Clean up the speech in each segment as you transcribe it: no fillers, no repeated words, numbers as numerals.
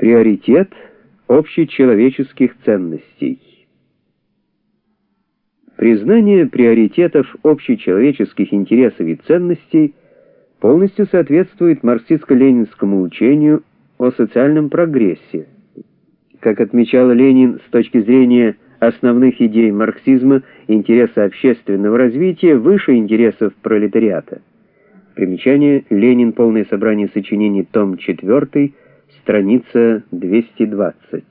Приоритет общечеловеческих ценностей. Признание приоритетов общечеловеческих интересов и ценностей полностью соответствует марксистско-ленинскому учению о социальном прогрессе. Как отмечал Ленин, с точки зрения основных идей марксизма, интереса общественного развития выше интересов пролетариата. Примечание: Ленин. Полное собрание сочинений. Том 4. Страница 220.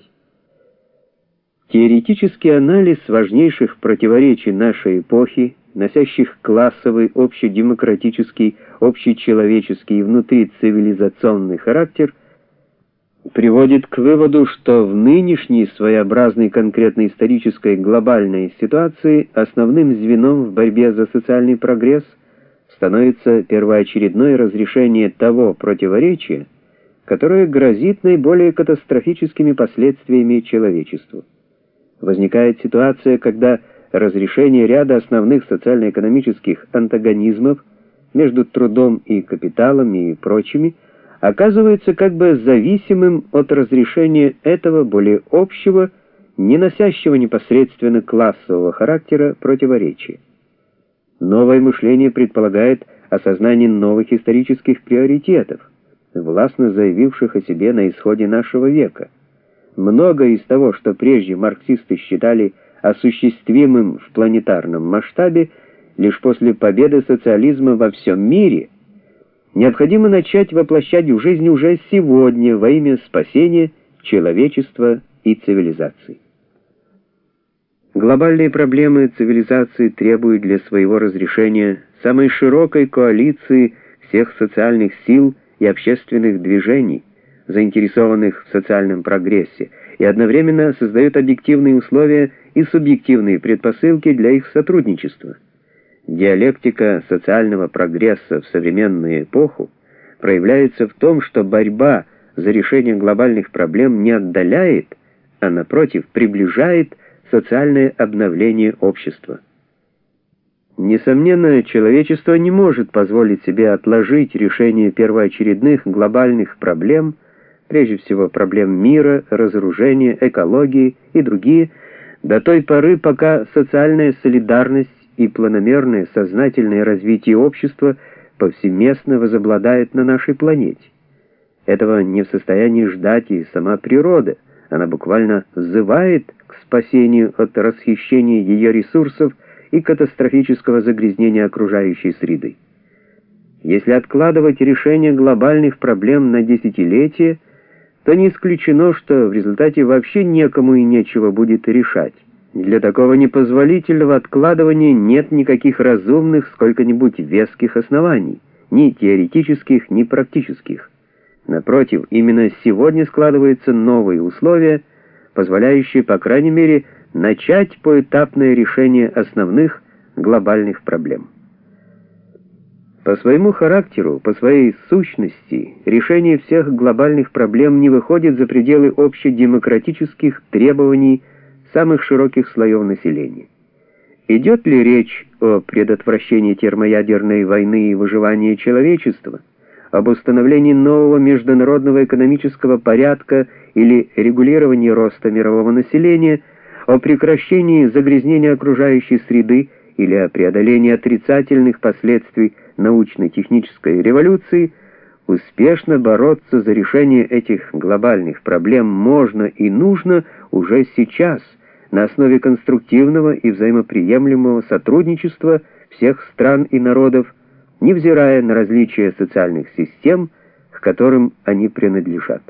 Теоретический анализ важнейших противоречий нашей эпохи, носящих классовый, общедемократический, общечеловеческий и внутрицивилизационный характер, приводит к выводу, что в нынешней своеобразной конкретной исторической глобальной ситуации основным звеном в борьбе за социальный прогресс становится первоочередное разрешение того противоречия, которое грозит наиболее катастрофическими последствиями человечеству. Возникает ситуация, когда разрешение ряда основных социально-экономических антагонизмов между трудом и капиталом и прочими оказывается как бы зависимым от разрешения этого более общего, не носящего непосредственно классового характера противоречия. Новое мышление предполагает осознание новых исторических приоритетов, властно заявивших о себе на исходе нашего века. Многое из того, что прежде марксисты считали осуществимым в планетарном масштабе, лишь после победы социализма во всем мире, необходимо начать воплощать в жизнь уже сегодня во имя спасения человечества и цивилизации. Глобальные проблемы цивилизации требуют для своего разрешения самой широкой коалиции всех социальных сил и общественных движений, заинтересованных в социальном прогрессе, и одновременно создают объективные условия и субъективные предпосылки для их сотрудничества. Диалектика социального прогресса в современную эпоху проявляется в том, что борьба за решение глобальных проблем не отдаляет, а напротив приближает социальное обновление общества. Несомненно, человечество не может позволить себе отложить решение первоочередных глобальных проблем, прежде всего проблем мира, разоружения, экологии и другие, до той поры, пока социальная солидарность и планомерное сознательное развитие общества повсеместно возобладает на нашей планете. Этого не в состоянии ждать и сама природа. Она буквально взывает к спасению от расхищения ее ресурсов и катастрофического загрязнения окружающей среды. Если откладывать решение глобальных проблем на десятилетия, то не исключено, что в результате вообще некому и нечего будет решать. Для такого непозволительного откладывания нет никаких разумных, сколько-нибудь веских оснований, ни теоретических, ни практических. Напротив, именно сегодня складываются новые условия, позволяющие, по крайней мере, начать поэтапное решение основных глобальных проблем. По своему характеру, по своей сущности, решение всех глобальных проблем не выходит за пределы общедемократических требований самых широких слоев населения. Идет ли речь о предотвращении термоядерной войны и выживании человечества, об установлении нового международного экономического порядка или регулировании роста мирового населения, о прекращении загрязнения окружающей среды или о преодолении отрицательных последствий научно-технической революции, успешно бороться за решение этих глобальных проблем можно и нужно уже сейчас, на основе конструктивного и взаимоприемлемого сотрудничества всех стран и народов, невзирая на различия социальных систем, к которым они принадлежат.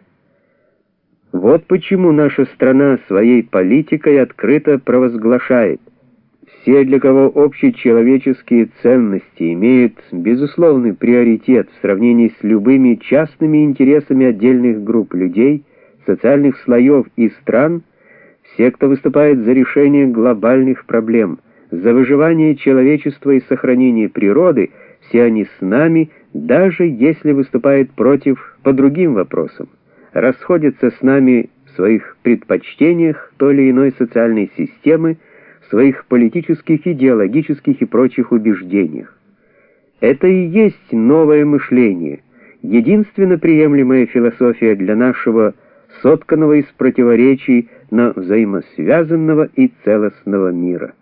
Вот почему наша страна своей политикой открыто провозглашает: все, для кого общечеловеческие ценности имеют безусловный приоритет в сравнении с любыми частными интересами отдельных групп людей, социальных слоев и стран, все, кто выступает за решение глобальных проблем, за выживание человечества и сохранение природы, все они с нами, даже если выступают против по другим вопросам, расходятся с нами в своих предпочтениях той или иной социальной системы, в своих политических, идеологических и прочих убеждениях. Это и есть новое мышление, единственно приемлемая философия для нашего сотканного из противоречий, но взаимосвязанного и целостного мира.